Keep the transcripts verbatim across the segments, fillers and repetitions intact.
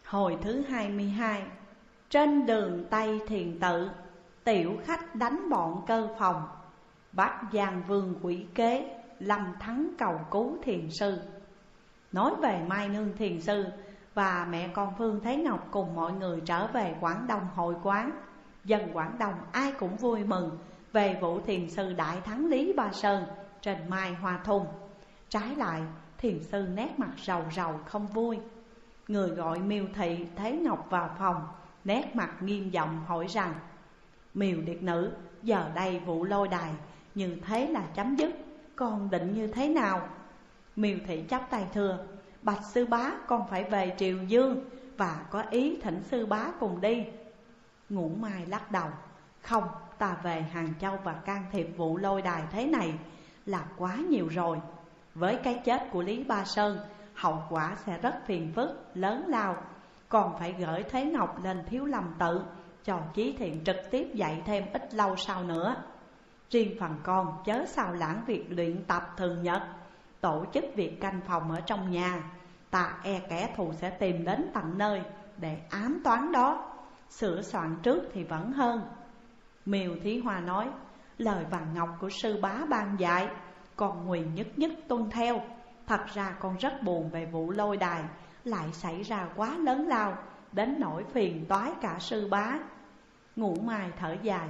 Hồi thứ hai mươi hai. Trên đường Tây Thiền Tự, tiểu khách đánh bọn cơ phòng, bắt Giang Vương quỷ kế, Lâm Thắng cầu cứu thiền sư. Nói về Mai Nương thiền sư và mẹ con Phương Thế Ngọc cùng mọi người trở về Quảng Đông hội quán. Dân Quảng Đông ai cũng vui mừng về vụ thiền sư đại thắng Lý Ba Sơn trên Mai Hoa Thung. Trái lại, thiền sư nét mặt rầu rầu không vui. Người gọi Miêu Thị Thế Ngọc vào phòng, nét mặt nghiêm giọng hỏi rằng: Miêu điệt nữ, giờ đây vụ lôi đài như thế là chấm dứt, con định như thế nào? Miêu Thị chắp tay thưa: Bạch sư bá, con phải về Triều Dương và có ý thỉnh sư bá cùng đi. Ngũ Mai lắc đầu: Không, ta về Hàng Châu và can thiệp vụ lôi đài thế này là quá nhiều rồi. Với cái chết của Lý Ba Sơn, hậu quả sẽ rất phiền phức, lớn lao. Còn phải gửi Thế Ngọc lên Thiếu Lâm Tự, cho Chí Thiện trực tiếp dạy thêm ít lâu sau nữa. Riêng phần con chớ sao lãng việc luyện tập thường nhật, tổ chức việc canh phòng ở trong nhà. Ta e kẻ thù sẽ tìm đến tận nơi để ám toán đó. Sửa soạn trước thì vẫn hơn. Miêu Thí Hoa nói: Lời vàng ngọc của sư bá ban dạy, con nguyện nhất nhất tuân theo. Thật ra con rất buồn về vụ lôi đài lại xảy ra quá lớn lao, đến nỗi phiền toái cả sư bá. Ngũ Mai thở dài: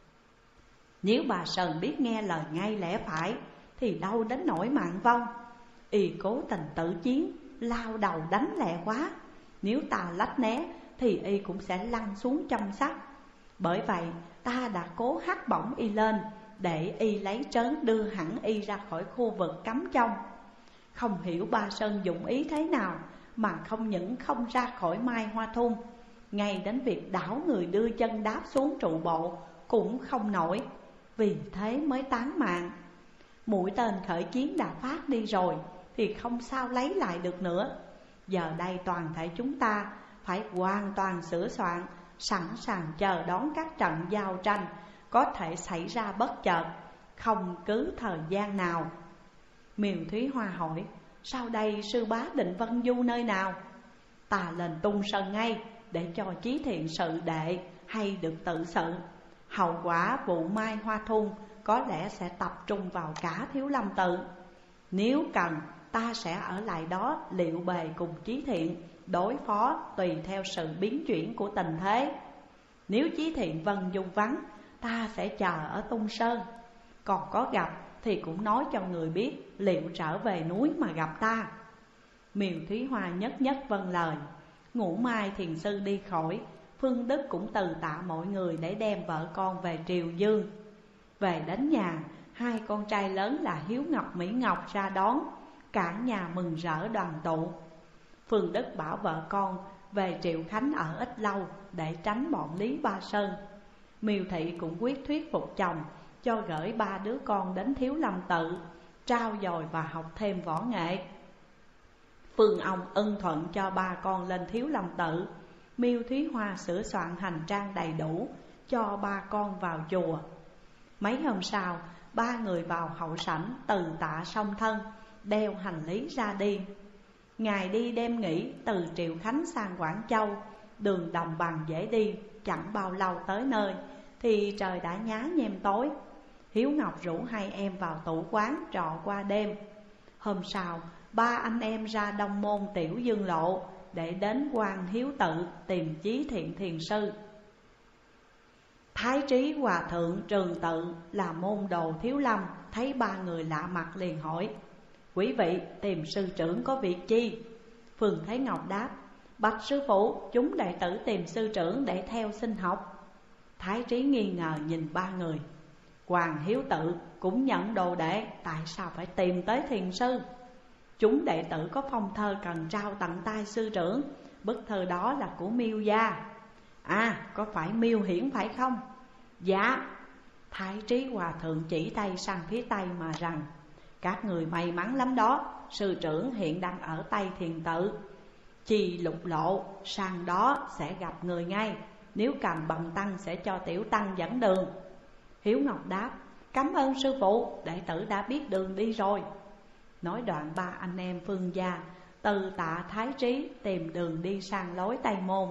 Nếu bà Sơn biết nghe lời ngay lẽ phải thì đâu đến nỗi mạng vong. Y cố tình tự chiến, lao đầu đánh lẹ quá. Nếu ta lách né thì y cũng sẽ lăn xuống trong sắt. Bởi vậy ta đã cố hất bổng y lên, để y lấy trớn đưa hẳn y ra khỏi khu vực cấm trong. Không hiểu Ba Sơn dụng ý thế nào mà không những không ra khỏi Mai Hoa Thung, ngay đến việc đảo người đưa chân đáp xuống trụ bộ cũng không nổi. Vì thế mới tán mạng. Mũi tên khởi chiến đã phát đi rồi thì không sao lấy lại được nữa. Giờ đây toàn thể chúng ta phải hoàn toàn sửa soạn, sẵn sàng chờ đón các trận giao tranh có thể xảy ra bất chợt, không cứ thời gian nào. Miêu Thúy Hoa hỏi: Sau đây sư bá định vân du nơi nào? Ta lên Tung Sơn ngay, để cho Chí Thiện sự đệ hay được tự sự. Hậu quả vụ Mai Hoa Thung có lẽ sẽ tập trung vào cả Thiếu Lâm Tự. Nếu cần, ta sẽ ở lại đó liệu bề cùng Chí Thiện đối phó tùy theo sự biến chuyển của tình thế. Nếu Chí Thiện vân du vắng, ta sẽ chờ ở Tung Sơn. Còn có gặp thì cũng nói cho người biết liệu trở về núi mà gặp ta. Miêu Thúy Hoa nhất nhất vâng lời. Ngũ Mai thiền sư đi khỏi, Phương Đức cũng từ tạ mọi người để đem vợ con về Triều Dương. Về đến nhà, hai con trai lớn là Hiếu Ngọc, Mỹ Ngọc ra đón, cả nhà mừng rỡ đoàn tụ. Phương Đức bảo vợ con về Triệu Khánh ở ít lâu để tránh bọn Lý Ba Sơn. Miêu Thị cũng quyết thuyết phục chồng cho gửi ba đứa con đến Thiếu Lâm Tự, trao dồi và học thêm võ nghệ. Phương ông ưng thuận cho ba con lên Thiếu Lâm Tự. Miêu Thúy Hoa sửa soạn hành trang đầy đủ cho ba con vào chùa. Mấy hôm sau, ba người vào hậu sảnh từ tạ song thân, đeo hành lý ra đi. Ngày đi đêm nghỉ từ Triệu Khánh sang Quảng Châu, đường đồng bằng dễ đi, chẳng bao lâu tới nơi thì trời đã nhá nhem tối. Hiếu Ngọc rủ hai em vào tủ quán trọ qua đêm. Hôm sau, ba anh em ra Đông Môn Tiểu Dương Lộ để đến Quan Hiếu Tự tìm Chí Thiện thiền sư. Thái Trí Hòa Thượng Trường Tự là môn đồ Thiếu Lâm thấy ba người lạ mặt liền hỏi: Quý vị tìm sư trưởng có việc chi? Phương Thế Ngọc đáp: Bạch sư phụ, chúng đệ tử tìm sư trưởng để theo xin học. Thái Trí nghi ngờ nhìn ba người. Hoàng Hiếu Tự cũng nhận đồ đệ, tại sao phải tìm tới thiền sư? Chúng đệ tử có phong thơ cần trao tận tay sư trưởng. Bức thơ đó là của Miêu gia. À, có phải Miêu Hiển phải không? Dạ. Thái Trí Hòa Thượng chỉ tay sang phía Tây mà rằng: Các người may mắn lắm đó, sư trưởng hiện đang ở Tây Thiền Tự. Chi lục lộ sang đó sẽ gặp người ngay. Nếu cần bần tăng sẽ cho tiểu tăng dẫn đường. Hiếu Ngọc đáp: Cảm ơn sư phụ, đệ tử đã biết đường đi rồi. Nói đoạn ba anh em Phương gia Từ Tạ Thái Trí tìm đường đi sang lối Tây Môn.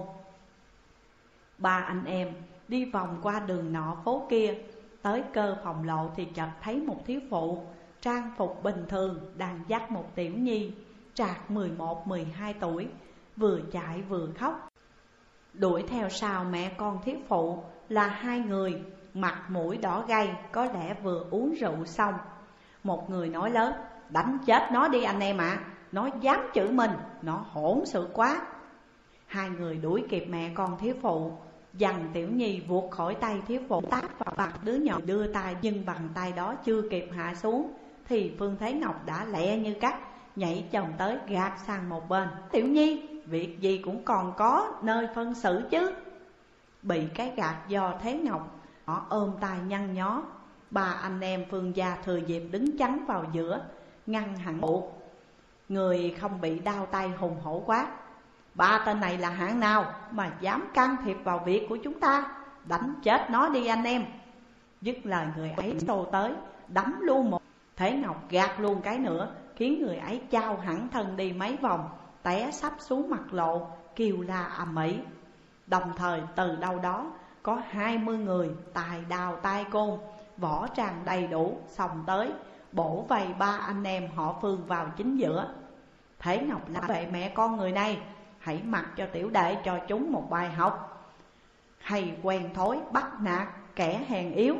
Ba anh em đi vòng qua đường nọ phố kia, tới Cơ Phòng Lộ thì chợt thấy một thiếu phụ trang phục bình thường đang dắt một tiểu nhi trạc mười một mười hai tuổi, vừa chạy vừa khóc. Đuổi theo sau mẹ con thiếu phụ là hai người mặt mũi đỏ gay, có lẽ vừa uống rượu xong. Một người nói lớn: đánh chết nó đi anh em ạ, à, nó dám chửi mình, nó hỗn sự quá. Hai người đuổi kịp mẹ con thiếu phụ, dằn tiểu nhi vuột khỏi tay thiếu phụ, tát vào mặt đứa nhỏ đưa tay, nhưng bằng tay đó chưa kịp hạ xuống thì Phương Thế Ngọc đã lẹ như cắt nhảy chồng tới gạt sang một bên. Tiểu nhi việc gì cũng còn có nơi phân xử chứ. Bị cái gạt do Thế Ngọc, họ ôm tay nhăn nhó. Ba anh em Phương gia thừa dịp đứng chắn vào giữa, ngăn hẳn bộ. Người không bị đau tay hùng hổ quát: ba tên này là hạng nào mà dám can thiệp vào việc của chúng ta? Đánh chết nó đi anh em. Dứt lời người ấy xô tới đấm luôn một. Thế Ngọc gạt luôn cái nữa, khiến người ấy chao hẳn thân đi mấy vòng, té sắp xuống mặt lộ, kêu la ầm ĩ. Đồng thời từ đâu đó có hai mươi người tài đào tay côn, võ trang đầy đủ xông tới, bổ vây ba anh em họ Phương vào chính giữa. Thế Ngọc la vệ mẹ con người này: hãy mặc cho tiểu đệ cho chúng một bài học, hay quen thói bắt nạt kẻ hèn yếu.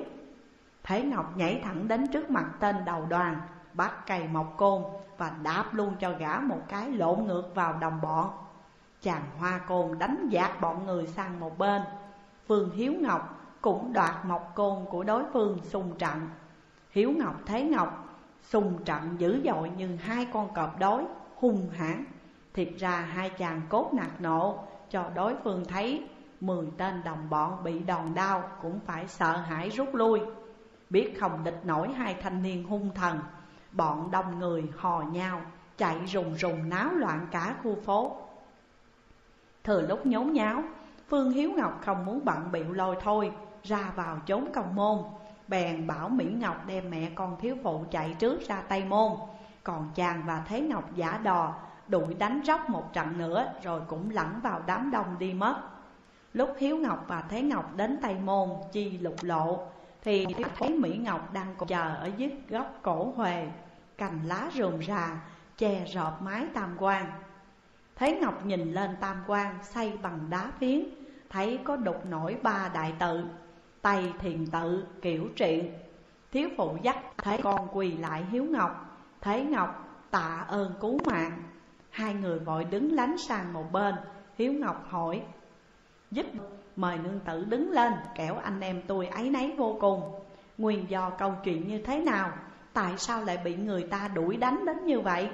Thế Ngọc nhảy thẳng đến trước mặt tên đầu đoàn, bắt cày một côn và đạp luôn cho gã một cái lộn ngược vào đồng bọn. Chàng hoa côn đánh dạt bọn người sang một bên. Phương Hiếu Ngọc cũng đoạt một côn của đối phương xung trận. Hiếu Ngọc Thế Ngọc xung trận dữ dội như hai con cọp đối, hung hãn. Thiệt ra hai chàng cốt nạt nộ, cho đối phương thấy mười tên đồng bọn bị đòn đau cũng phải sợ hãi rút lui. Biết không địch nổi hai thanh niên hung thần, bọn đông người hò nhau chạy rùng rùng náo loạn cả khu phố. Thừa lúc nhốn nháo, Phương Hiếu Ngọc không muốn bận bịu lôi thôi ra vào chốn công môn, bèn bảo Mỹ Ngọc đem mẹ con thiếu phụ chạy trước ra Tây Môn. Còn chàng và Thế Ngọc giả đò đuổi đánh róc một trận nữa, rồi cũng lẫn vào đám đông đi mất. Lúc Hiếu Ngọc và Thế Ngọc đến Tây Môn chi lục lộ, thì thấy Mỹ Ngọc đang chờ ở dưới gốc cổ huề, cành lá rườm rà che rợp mái tam quan. Thế Ngọc nhìn lên tam quan xây bằng đá phiến, thấy có đục nổi ba đại tự: Tây Thiền Tự, Kiểu Triện. Thiếu phụ dắt Thế con quỳ lại Hiếu Ngọc. Thế Ngọc tạ ơn cứu mạng. Hai người vội đứng lánh sang một bên. Hiếu Ngọc hỏi: giúp mời nương tử đứng lên, kẻo anh em tôi áy náy vô cùng. Nguyên do câu chuyện như thế nào? Tại sao lại bị người ta đuổi đánh đến như vậy?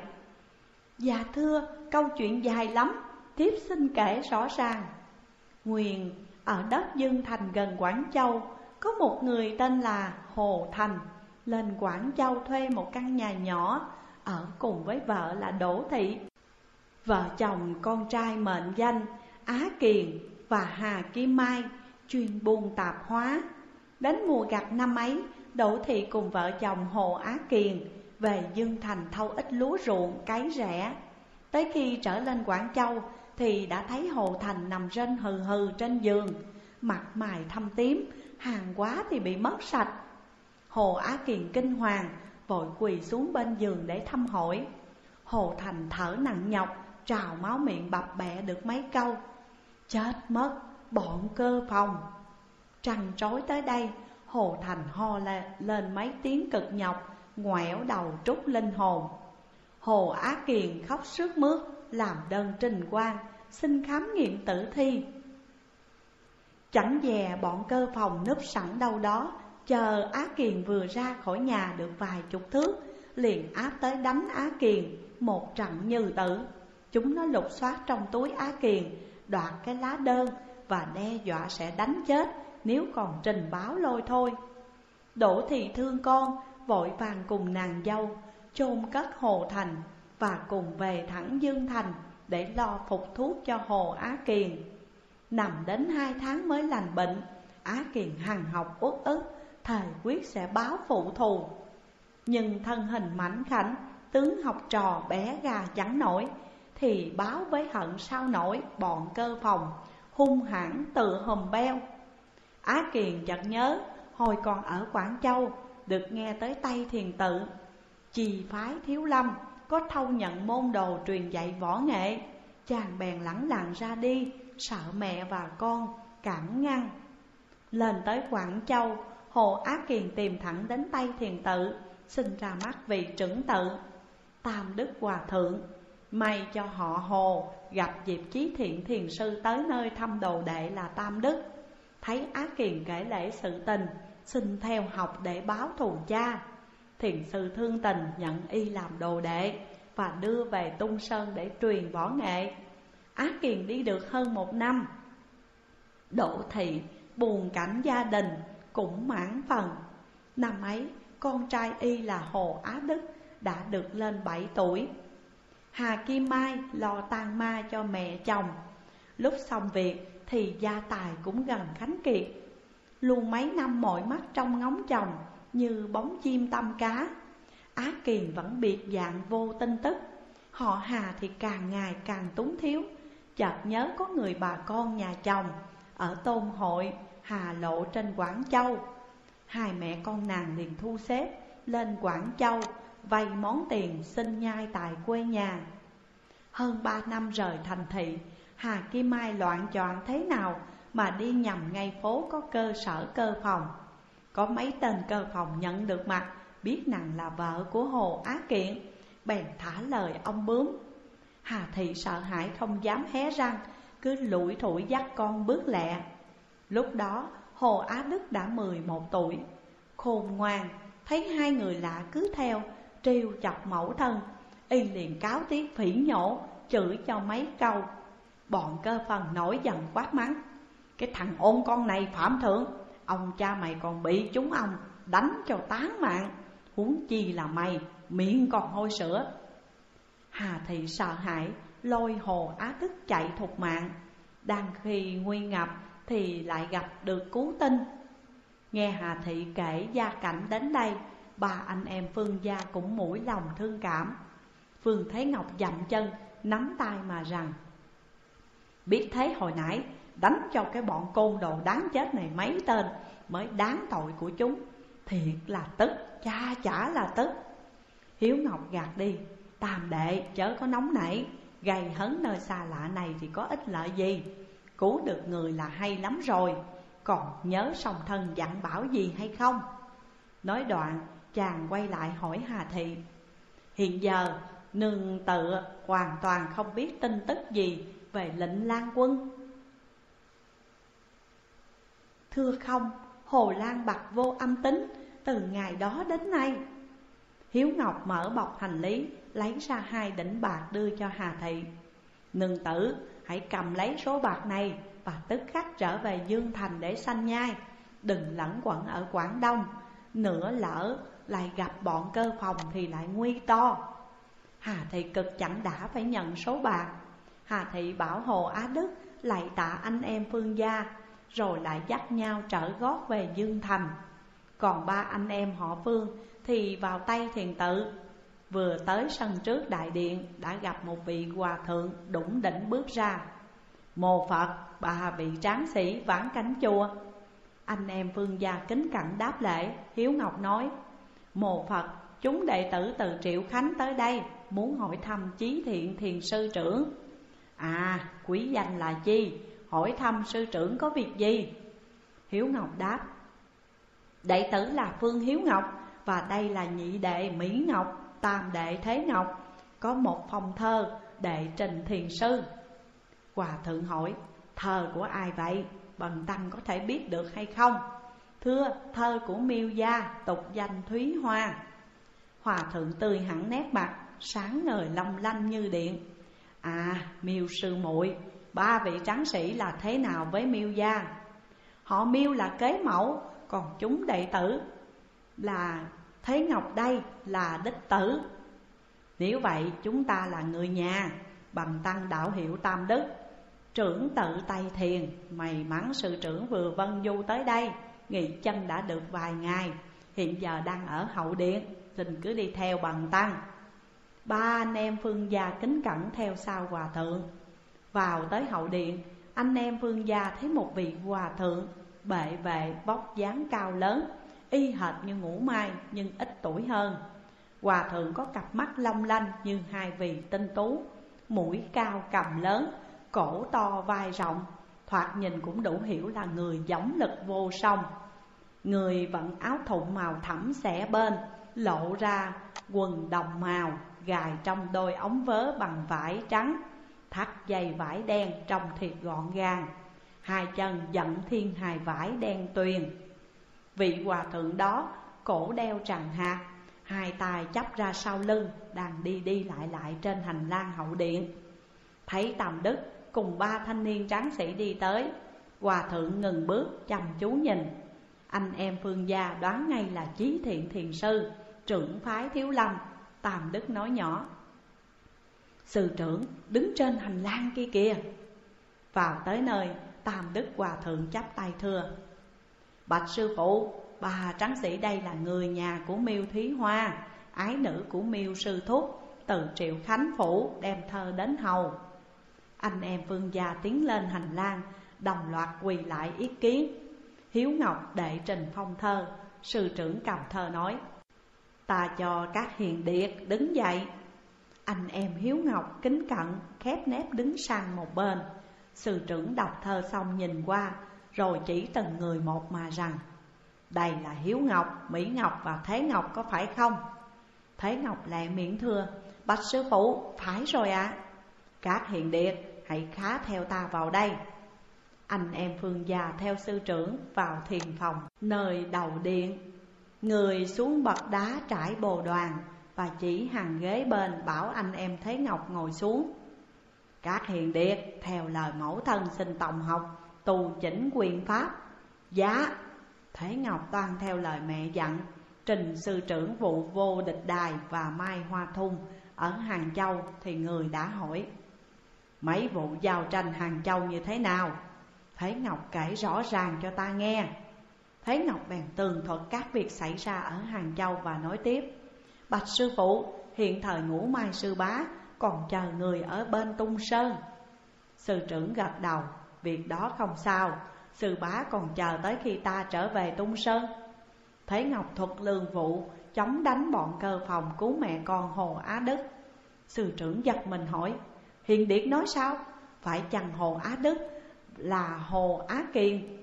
Dạ thưa, câu chuyện dài lắm, thiếp xin kể rõ ràng. Nguyên ở đất Dương Thành gần Quảng Châu, có một người tên là Hồ Thành lên Quảng Châu thuê một căn nhà nhỏ, ở cùng với vợ là Đỗ Thị. Vợ chồng con trai mệnh danh Á Kiền và Hà Kim Mai, chuyên buôn tạp hóa. Đến mùa gặt năm ấy, Đỗ Thị cùng vợ chồng Hồ Á Kiền về Dương Thành thâu ít lúa ruộng cấy rẻ. Tới khi trở lên Quảng Châu thì đã thấy Hồ Thành nằm rên hừ hừ trên giường, mặt mày thâm tím, hàng hóa thì bị mất sạch. Hồ Á Kiền kinh hoàng, vội quỳ xuống bên giường để thăm hỏi. Hồ Thành thở nặng nhọc, trào máu miệng bập bẹ được mấy câu: chết mất, bọn Cơ Phòng. Trằn trối tới đây, Hồ Thành ho lên mấy tiếng cực nhọc, ngoẻo đầu trút linh hồn. Hồ Á Kiền khóc sướt mướt, làm đơn trình quan xin khám nghiệm tử thi. Chẳng dè bọn Cơ Phòng núp sẵn đâu đó, chờ Á Kiền vừa ra khỏi nhà được vài chục thước, liền áp tới đánh Á Kiền một trận như tử. Chúng nó lục soát trong túi Á Kiền, đoạt cái lá đơn và đe dọa sẽ đánh chết nếu còn trình báo lôi thôi. Đỗ Thị thương con, vội vàng cùng nàng dâu chôn cất Hồ Thành và cùng về thẳng Dương Thành để lo phục thuốc cho Hồ Á Kiền. Nằm đến hai tháng mới lành bệnh, Á Kiền hằng học uất ức, thề quyết sẽ báo phụ thù. Nhưng thân hình mảnh khảnh, tướng học trò bé gà chẳng nổi, thì báo với hận sao nổi bọn cơ phòng hung hãn tự hùm beo. Á Kiền chợt nhớ hồi còn ở Quảng Châu được nghe tới Tây Thiền Tự, Trì phái Thiếu Lâm có thâu nhận môn đồ truyền dạy võ nghệ. Chàng bèn lẳng lặng ra đi, sợ mẹ và con cản ngăn. Lên tới Quảng Châu, Hồ Á Kiền tìm thẳng đến Tây Thiền Tự, xin ra mắt vị trưởng tự Tam Đức Hòa Thượng. May cho họ Hồ gặp dịp Chí Thiện Thiền Sư tới nơi thăm đồ đệ là Tam Đức. Thấy Á Kiền kể lễ sự tình, xin theo học để báo thù cha. Thiền Sư thương tình nhận y làm đồ đệ và đưa về Tung Sơn để truyền võ nghệ. Á Kiền đi được hơn một năm, Đỗ Thị buồn cảnh gia đình cũng mãn phần. Năm ấy con trai y là Hồ Á Đức đã được lên bảy tuổi. Hà Kim Mai lo tang ma cho mẹ chồng. Lúc xong việc thì gia tài cũng gần khánh kiệt. Luôn mấy năm mỏi mắt trong ngóng chồng như bóng chim tăm cá. Á Kiền vẫn biệt dạng vô tin tức. Họ Hà thì càng ngày càng túng thiếu. Chợt nhớ có người bà con nhà chồng ở Tôn Hội, Hà Lộ trên Quảng Châu. Hai mẹ con nàng liền thu xếp lên Quảng Châu vay món tiền xin nhai tại quê nhà. Hơn ba năm rời thành thị, Hà Kim Mai loạn choạng thế nào mà đi nhầm ngay phố có cơ sở cơ phòng. Có mấy tên cơ phòng nhận được mặt, biết nàng là vợ của Hồ Á Kiện, bèn thả lời ông bướm. Hà Thị sợ hãi không dám hé răng, cứ lủi thủi dắt con bước lẹ. Lúc đó Hồ Á Đức đã mười một tuổi. Khôn ngoan, thấy hai người lạ cứ theo, trêu chọc mẫu thân, y liền cáo tiết phỉ nhổ, chửi cho mấy câu. Bọn cơ phần nổi giận quát mắng: cái thằng ôn con này phạm thượng, ông cha mày còn bị chúng ông đánh cho tán mạng, huống chi là mày, miệng còn hôi sữa. Hà Thị sợ hãi, lôi Hồ Á Đức chạy thục mạng. Đang khi nguy ngập thì lại gặp được cứu tinh. Nghe Hà Thị kể gia cảnh đến đây, ba anh em Phương gia cũng mũi lòng thương cảm. Phương Thế Ngọc dậm chân, nắm tay mà rằng: biết thế hồi nãy đánh cho cái bọn côn đồ đáng chết này mấy tên mới đáng tội của chúng. Thiệt là tức, cha chả là tức. Hiếu Ngọc gạt đi: Tam đệ chớ có nóng nảy, gây hấn nơi xa lạ này thì có ích lợi gì. Cứu được người là hay lắm rồi, còn nhớ song thân dặn bảo gì hay không? Nói đoạn chàng quay lại hỏi Hà Thị: hiện giờ nương tự hoàn toàn không biết tin tức gì về lệnh Lan Quân? Thưa không, Hồ Lan bặt vô âm tính từ ngày đó đến nay. Hiếu Ngọc mở bọc hành lý, lấy ra hai đỉnh bạc đưa cho Hà Thị. Nương tử hãy cầm lấy số bạc này và tức khắc trở về Dương Thành để sanh nhai, đừng lẫn quẩn ở Quảng Đông. Nửa lỡ lại gặp bọn cơ phòng thì lại nguy to. Hà Thị cực chẳng đã phải nhận số bạc. Hà Thị bảo Hồ Á Đức lạy tạ anh em Phương gia, rồi lại dắt nhau trở gót về Dương Thành. Còn ba anh em họ Phương thì vào Tây Thiền Tự. Vừa tới sân trước đại điện đã gặp một vị hòa thượng đủng đỉnh bước ra. Mô Phật, ba vị tráng sĩ vãn cánh chùa. Anh em Phương gia kính cẩn đáp lễ. Hiếu Ngọc nói: Mô Phật, chúng đệ tử từ Triệu Khánh tới đây muốn hỏi thăm Chí Thiện Thiền sư trưởng. À, quý danh là chi? Hỏi thăm sư trưởng có việc gì? Hiếu Ngọc đáp: đệ tử là Phương Hiếu Ngọc, và đây là nhị đệ Mỹ Ngọc, tam đệ Thế Ngọc. Có một phong thơ đệ trình thiền sư. Hòa thượng hỏi: thơ của ai vậy? Bần tăng có thể biết được hay không? Thưa, thơ của Miêu gia, tục danh Thúy Hoa. Hòa thượng tươi hẳn nét mặt, sáng ngời long lanh như điện. À, Miêu sư muội, ba vị tráng sĩ là thế nào với Miêu gia? Họ Miêu là kế mẫu, còn chúng đệ tử là Thế Ngọc đây là đích tử. Nếu vậy chúng ta là người nhà. Bần tăng đạo hiệu Tam Đức, trưởng tự Tây Thiền. May mắn sư trưởng vừa vân du tới đây, nghỉ chân đã được vài ngày, hiện giờ đang ở hậu điện, xin cứ đi theo bần tăng. Ba anh em Phương gia kính cẩn theo sau hòa thượng. Vào tới hậu điện, anh em Phương gia thấy một vị hòa thượng bệ vệ vóc dáng cao lớn, y hệt như Ngũ Mai nhưng ít tuổi hơn. Hòa thượng có cặp mắt long lanh như hai vì tinh tú, mũi cao cằm lớn, cổ to vai rộng, thoạt nhìn cũng đủ hiểu là người dũng lực vô song. Người vận áo thụng màu thẫm xẻ bên, lộ ra quần đồng màu, gài trong đôi ống vớ bằng vải trắng, thắt dây vải đen trông thiệt gọn gàng, hai chân dặn thiên hài vải đen tuyền. Vị hòa thượng đó cổ đeo tràng hạt, hai tay chắp ra sau lưng, đang đi đi lại lại trên hành lang hậu điện. Thấy Tam Đức cùng ba thanh niên tráng sĩ đi tới, hòa thượng ngừng bước chăm chú nhìn. Anh em Phương gia đoán ngay là Chí Thiện thiền sư, trưởng phái Thiếu Lâm. Tam Đức nói nhỏ: sư trưởng đứng trên hành lang kia kìa. Vào tới nơi, Tam Đức hòa thượng chắp tay thưa: bạch sư phụ, bà tráng sĩ đây là người nhà của Miêu Thúy Hoa, ái nữ của Miêu sư thúc, từ Triệu Khánh phủ đem thơ đến hầu. Anh em Phương gia tiến lên hành lang, đồng loạt quỳ lại ý kiến. Hiếu Ngọc đệ trình phong thơ. Sư trưởng cầm thơ nói: ta cho các hiền điệt đứng dậy. Anh em Hiếu Ngọc kính cẩn khép nép đứng sang một bên. Sư trưởng đọc thơ xong nhìn qua, rồi chỉ từng người một mà rằng: đây là Hiếu Ngọc, Mỹ Ngọc và Thế Ngọc có phải không? Thế Ngọc lẹ miệng thưa: bạch sư phụ, phải rồi ạ. À. Các hiền điệt hãy khá theo ta vào đây. Anh em Phương gia theo sư trưởng vào thiền phòng nơi đầu điện. Người xuống bậc đá trải bồ đoàn và chỉ hàng ghế bên, bảo anh em Thế Ngọc ngồi xuống. Các hiền điệt theo lời mẫu thân xin tòng học, tu chỉnh quyền pháp. Dạ. Thế Ngọc toan theo lời mẹ dặn, trình sư trưởng vụ Vô Địch Đài và Mai Hoa Thung ở Hàng Châu. Thì người đã hỏi: mấy vụ giao tranh Hàng Châu như thế nào? Thế Ngọc kể rõ ràng cho ta nghe. Thế Ngọc bèn tường thuật các việc xảy ra ở Hàng Châu và nói tiếp: bạch sư phụ, hiện thời Ngũ Mai sư bá còn chờ người ở bên Tung Sơn. Sư trưởng gật đầu: việc đó không sao, sư bá còn chờ tới khi ta trở về Tung Sơn. Thế Ngọc thuật lương vụ chống đánh bọn cơ phòng cứu mẹ con Hồ Á Đức. Sư trưởng giật mình hỏi: hiền điệt nói sao? Phải chăng Hồ Á Đức là Hồ Á Kiền,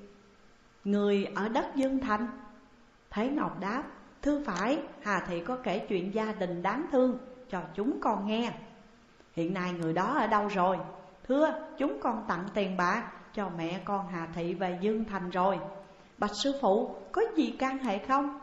người ở đất Dương Thành? Thế Ngọc đáp: thưa phải, Hà thị có kể chuyện gia đình đáng thương cho chúng con nghe. Hiện nay người đó ở đâu rồi? Thưa, chúng con tặng tiền bạc cho mẹ con Hà thị về Dương Thành rồi. Bạch sư phụ, có gì can hệ không?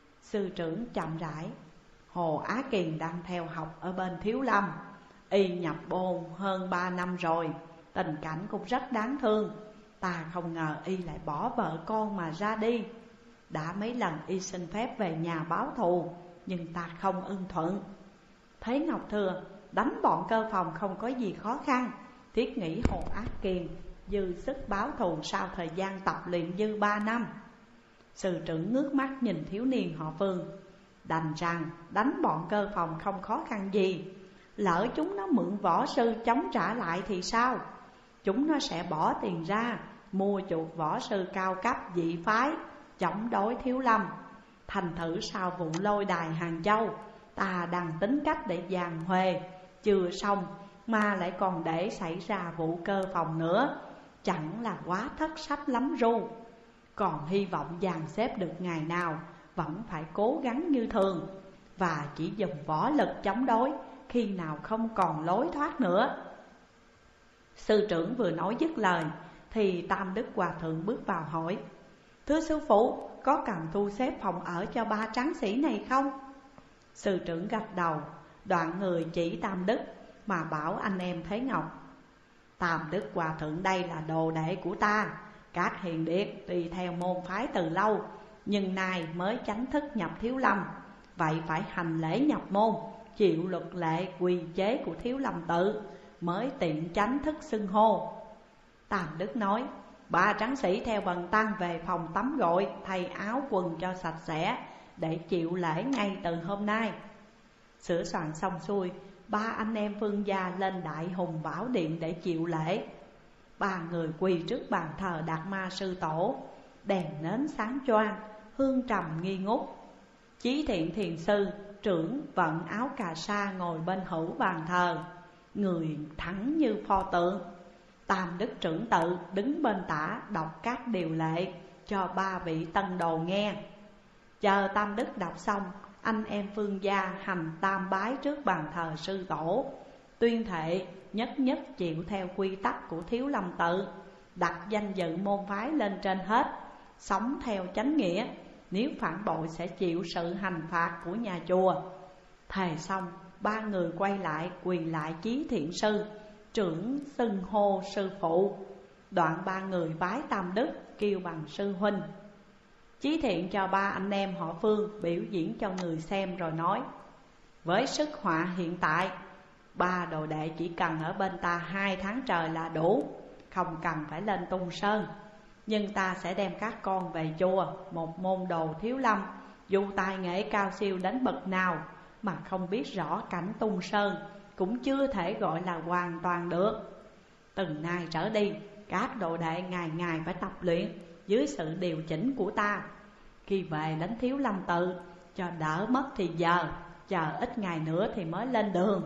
Sư trưởng chậm rãi: Hồ Á Kiền đang theo học ở bên Thiếu Lâm, y nhập môn hơn ba năm rồi, tình cảnh cũng rất đáng thương. Ta không ngờ y lại bỏ vợ con mà ra đi. Đã mấy lần y xin phép về nhà báo thù, nhưng ta không ưng thuận. Thế Ngọc thưa: đánh bọn cơ phòng không có gì khó khăn, thiết nghĩ Hồ Á Kiền dư sức báo thù sau thời gian tập luyện dư ba năm. Sư trưởng ngước mắt nhìn thiếu niên họ Phương: đành rằng đánh bọn cơ phòng không khó khăn gì. Lỡ chúng nó mượn võ sư chống trả lại thì sao? Chúng nó sẽ bỏ tiền ra mua chuộc võ sư cao cấp dị phái chống đối Thiếu Lâm. Thành thử sau vụ lôi đài Hàng Châu, ta đang tính cách để giàn huề. Chưa xong mà lại còn để xảy ra vụ cơ phòng nữa, chẳng là quá thất sách lắm ru. Còn hy vọng dàn xếp được ngày nào vẫn phải cố gắng như thường, và chỉ dùng võ lực chống đối khi nào không còn lối thoát nữa. Sư trưởng vừa nói dứt lời thì Tam Đức Hòa Thượng bước vào hỏi: thưa sư phụ, có cần thu xếp phòng ở cho ba tráng sĩ này không? Sư trưởng gật đầu, đoạn người chỉ Tam Đức mà bảo anh em Thế Ngọc: Tam Đức Hòa Thượng đây là đồ đệ của ta. Các hiền điệt tùy theo môn phái từ lâu, nhưng nay mới chánh thức nhập Thiếu Lâm, vậy phải hành lễ nhập môn, chịu luật lệ quy chế của Thiếu Lâm tự, mới tiện chánh thức xưng hô. Tam Đức nói: ba tráng sĩ theo bần tăng về phòng tắm gội, thay áo quần cho sạch sẽ, để chịu lễ ngay từ hôm nay. Sửa soạn xong xuôi, ba anh em Phương gia lên Đại Hùng Bảo Điện để chịu lễ. Ba người quỳ trước bàn thờ Đạt Ma Sư Tổ, đèn nến sáng choang, hương trầm nghi ngút. Chí Thiện Thiền Sư trưởng vận áo cà sa ngồi bên hữu bàn thờ, người thẳng như pho tượng. Tam Đức trưởng tự đứng bên tả đọc các điều lệ cho ba vị tân đồ nghe. Chờ Tam Đức đọc xong, anh em Phương gia hành tam bái trước bàn thờ sư tổ, tuyên thệ nhất nhất chịu theo quy tắc của Thiếu Lâm tự, đặt danh dự môn phái lên trên hết, sống theo chánh nghĩa, nếu phản bội sẽ chịu sự hành phạt của nhà chùa. Thề xong, ba người quay lại quỳ lại Chí Thiện Sư trưởng xưng hô sư phụ. Đoạn ba người bái Tam Đức kêu bằng sư huynh. Chí Thiện cho ba anh em họ Phương biểu diễn cho người xem rồi nói: với sức họa hiện tại, ba đồ đệ chỉ cần ở bên ta hai tháng trời là đủ, không cần phải lên Tung Sơn. Nhưng ta sẽ đem các con về chùa, một môn đồ thiếu lâm, dù tài nghệ cao siêu đến bậc nào mà không biết rõ cảnh Tung Sơn, cũng chưa thể gọi là hoàn toàn được. Từ nay trở đi, các đồ đệ ngày ngày phải tập luyện dưới sự điều chỉnh của ta. Khi về đến Thiếu Lâm tự, cho đỡ mất thì giờ, chờ ít ngày nữa thì mới lên đường.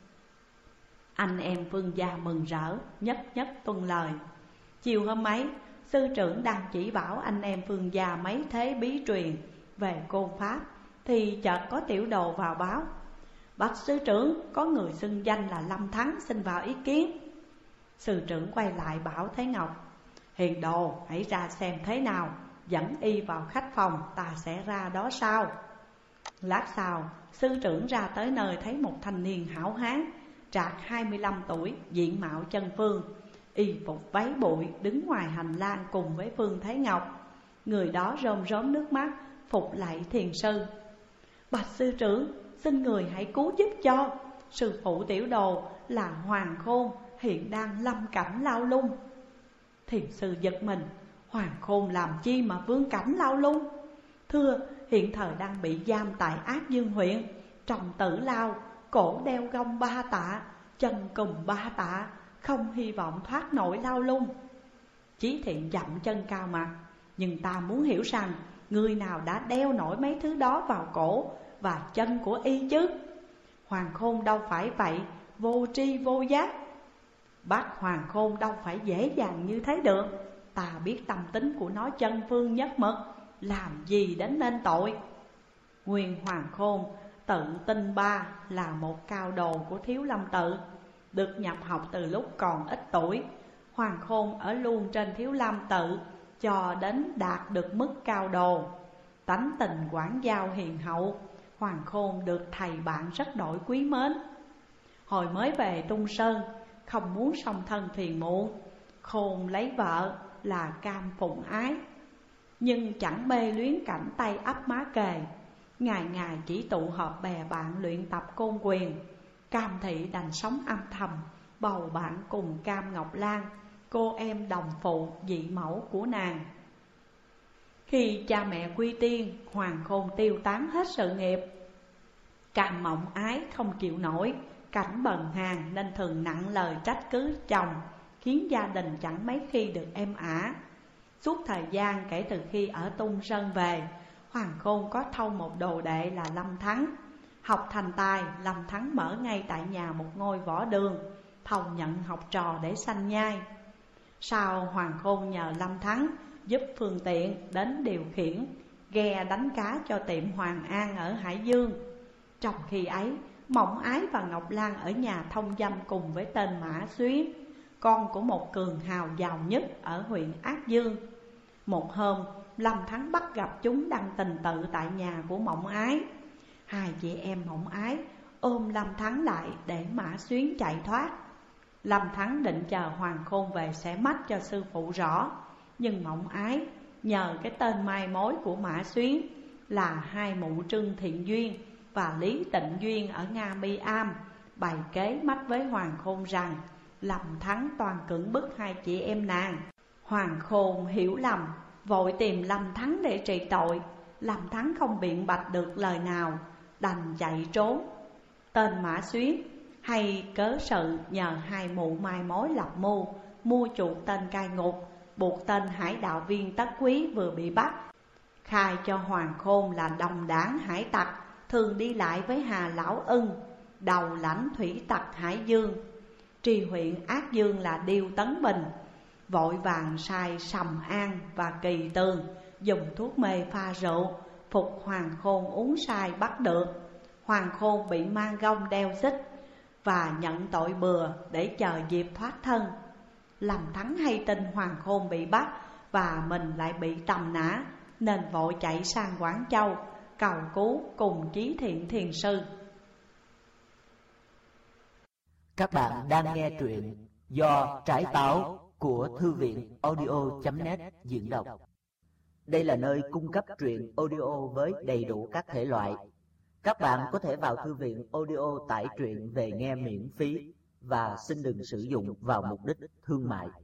Anh em Phương gia mừng rỡ, nhất nhất tuân lời. Chiều hôm ấy, sư trưởng đang chỉ bảo anh em Phương gia mấy thế bí truyền về côn pháp, thì chợt có tiểu đồ vào báo: bạch sư trưởng, có người xưng danh là Lâm Thắng xin vào ý kiến. Sư trưởng quay lại bảo Thế Ngọc: hiền đồ, hãy ra xem thế nào, dẫn y vào khách phòng, ta sẽ ra đó sau. Lát sau, sư trưởng ra tới nơi thấy một thanh niên hảo hán, trạc hai mươi lăm tuổi, diện mạo chân phương, y phục váy bụi, đứng ngoài hành lang cùng với Phương Thế Ngọc. Người đó rơm rớm nước mắt, phục lạy thiền sư: bạch sư trưởng, xin người hãy cứu giúp cho. Sư phụ tiểu đồ là Hoàng Khôn, hiện đang lâm cảnh lao lung. Thiền sư giật mình: Hoàng Khôn làm chi mà vương cảnh lao lung? Thưa, hiện thời đang bị giam tại Ác Dương huyện, trong tử lao, cổ đeo gông ba tạ, chân cùng ba tạ, không hy vọng thoát nổi lao lung. Chí Thiện dậm chân cao mặt: nhưng ta muốn hiểu rằng, người nào đã đeo nổi mấy thứ đó vào cổ và chân của y chứ? Hoàng Khôn đâu phải vậy, vô tri vô giác. Bắt Hoàng Khôn đâu phải dễ dàng như thế được. Ta biết tâm tính của nó chân phương nhất mực, làm gì đến nên tội. Nguyên Hoàng Khôn tự tin ba là một cao đồ của Thiếu Lâm tự, được nhập học từ lúc còn ít tuổi. Hoàng Khôn ở luôn trên Thiếu Lâm tự cho đến đạt được mức cao đồ. Tánh tình quảng giao hiền hậu, Hoàng Khôn được thầy bạn rất đổi quý mến. Hồi mới về Tung Sơn, không muốn song thân phiền muộn, Khôn lấy vợ là Cam Phụng Ái, nhưng chẳng mê luyến cảnh tay ấp má kề. Ngày ngày chỉ tụ họp bè bạn luyện tập côn quyền. Cam Thị đành sống âm thầm, bầu bạn cùng Cam Ngọc Lan, cô em đồng phụ dị mẫu của nàng. Khi cha mẹ quy tiên, Hoàng Khôn tiêu tán hết sự nghiệp. Cam Mộng Ái không chịu nổi cảnh bần hàn nên thường nặng lời trách cứ chồng, khiến gia đình chẳng mấy khi được êm ả. Suốt thời gian kể từ khi ở Tung Sơn về, Hoàng Khôn có thâu một đồ đệ là Lâm Thắng. Học thành tài, Lâm Thắng mở ngay tại nhà một ngôi võ đường, thâu nhận học trò để sanh nhai. Sau, Hoàng Khôn nhờ Lâm Thắng giúp phương tiện đến điều khiển ghe đánh cá cho tiệm Hoàng An ở Hải Dương. Trong khi ấy, Mộng Ái và Ngọc Lan ở nhà thông dâm cùng với tên Mã Xuyến, con của một cường hào giàu nhất ở huyện Ác Dương. Một hôm, Lâm Thắng bắt gặp chúng đang tình tự tại nhà của Mộng Ái. Hai chị em Mộng Ái ôm Lâm Thắng lại để Mã Xuyến chạy thoát. Lâm Thắng định chờ Hoàng Khôn về sẽ mách cho sư phụ rõ, nhưng Mộng Ái nhờ cái tên mai mối của Mã Xuyến là hai mụ Trương Thiện Duyên và Lý Tịnh Duyên ở Nga Mi Am, bày kế mách với Hoàng Khôn rằng Lâm Thắng toàn cưỡng bức hai chị em nàng. Hoàng Khôn hiểu lầm, vội tìm Lâm Thắng để trị tội. Lâm Thắng không biện bạch được lời nào, đành chạy trốn. Tên Mã Xuyến hay cớ sự nhờ hai mụ mai mối lập mưu mua chuộc tên cai ngục, buộc tên hải đạo viên Tất Quý vừa bị bắt, khai cho Hoàng Khôn là đồng đảng hải tặc, thường đi lại với Hà Lão Ưng, đầu lãnh thủy tặc Hải Dương. Tri huyện Ác Dương là Điêu Tấn Bình vội vàng sai Sầm An và Kỳ Tường dùng thuốc mê pha rượu phục Hoàng Khôn uống say bắt được. Hoàng Khôn bị mang gông đeo xích và nhận tội bừa để chờ dịp thoát thân. Lâm Thắng hay tin Hoàng Khôn bị bắt và mình lại bị tầm nã, nên vội chạy sang Quảng Châu cầu cứu cùng Chí Thiện thiền sư. Các bạn đang nghe truyện do Trải Táo của Thư viện audio chấm net diễn đọc. Đây là nơi cung cấp truyện audio với đầy đủ các thể loại. Các bạn có thể vào thư viện audio tải truyện về nghe miễn phí và xin đừng sử dụng vào mục đích thương mại.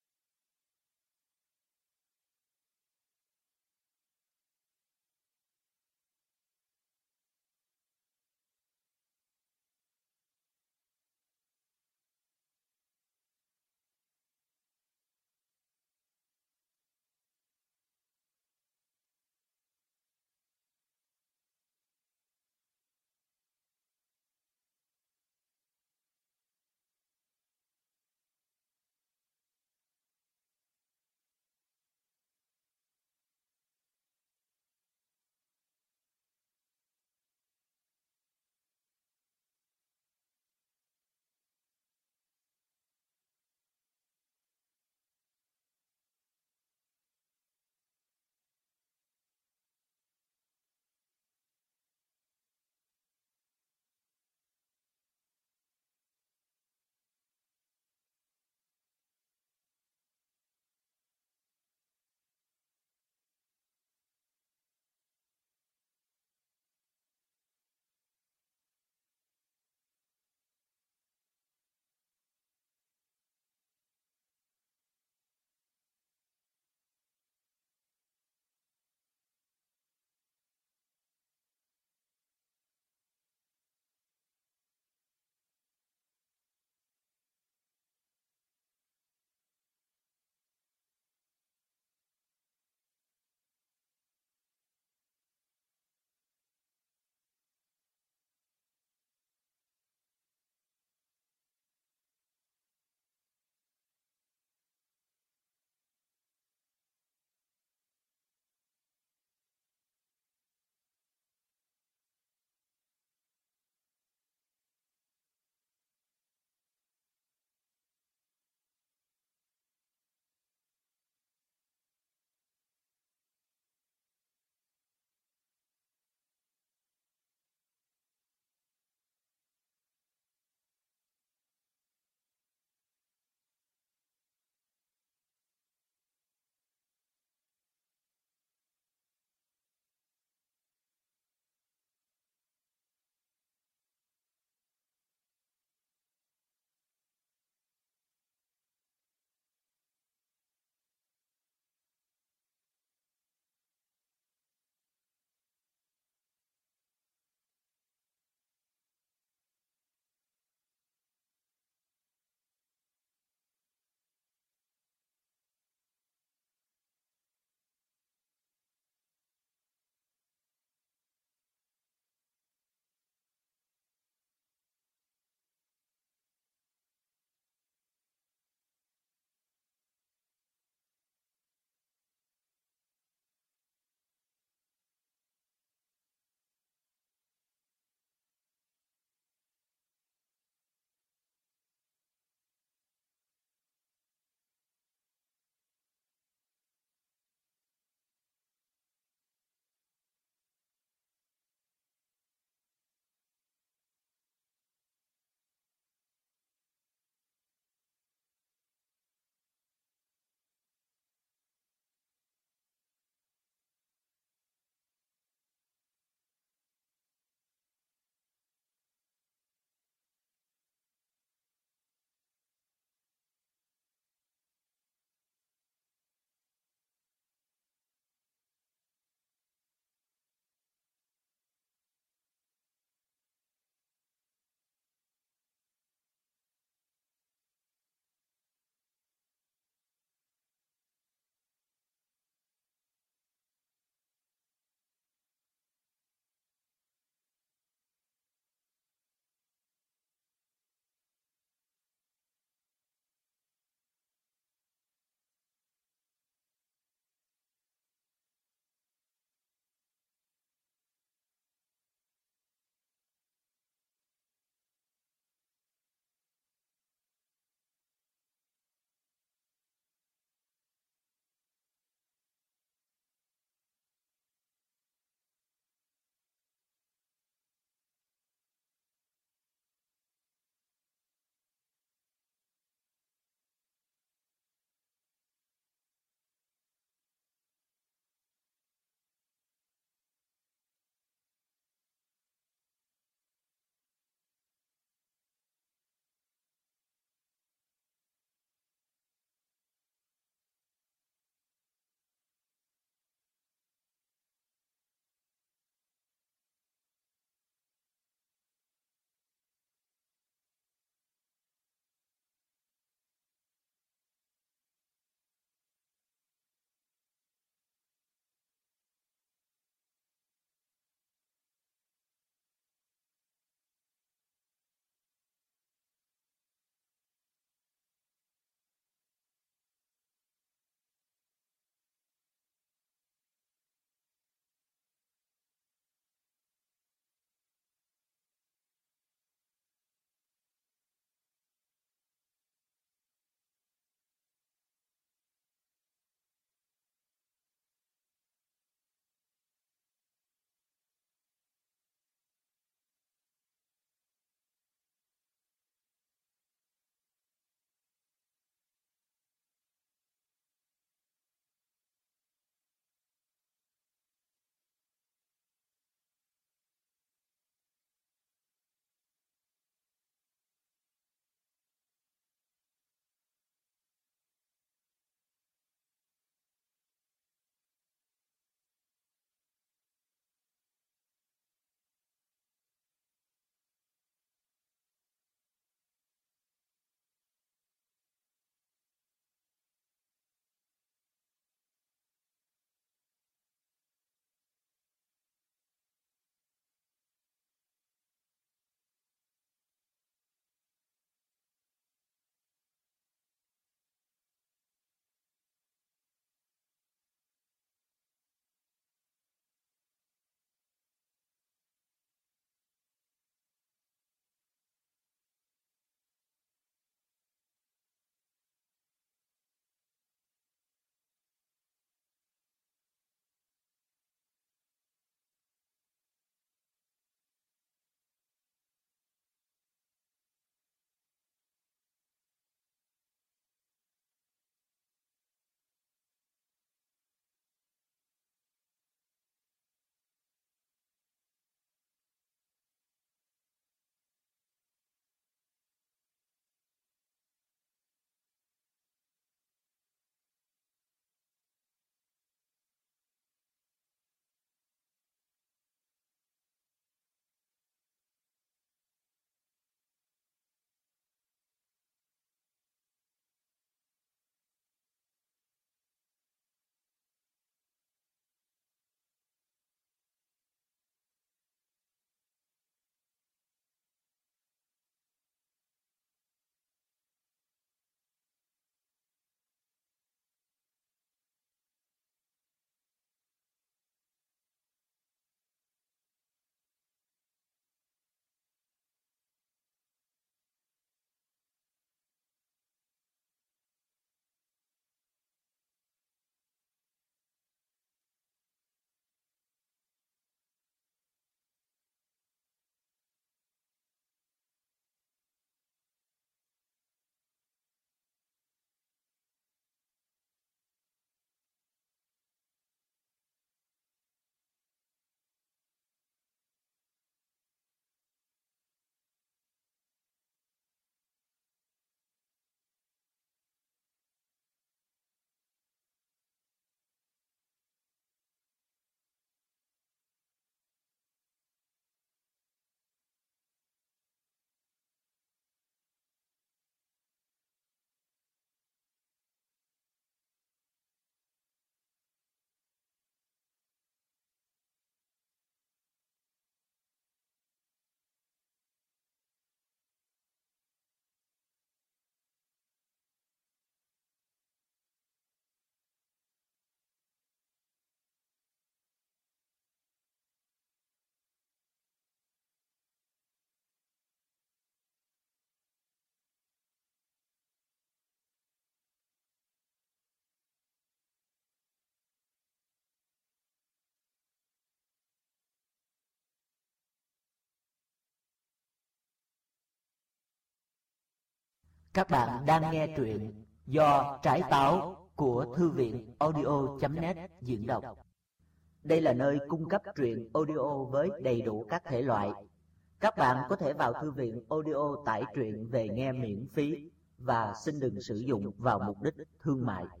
Các bạn đang nghe truyện do Trái Táo của Thư viện audio chấm net diễn đọc. Đây là nơi cung cấp truyện audio với đầy đủ các thể loại. Các bạn có thể vào thư viện audio tải truyện về nghe miễn phí và xin đừng sử dụng vào mục đích thương mại.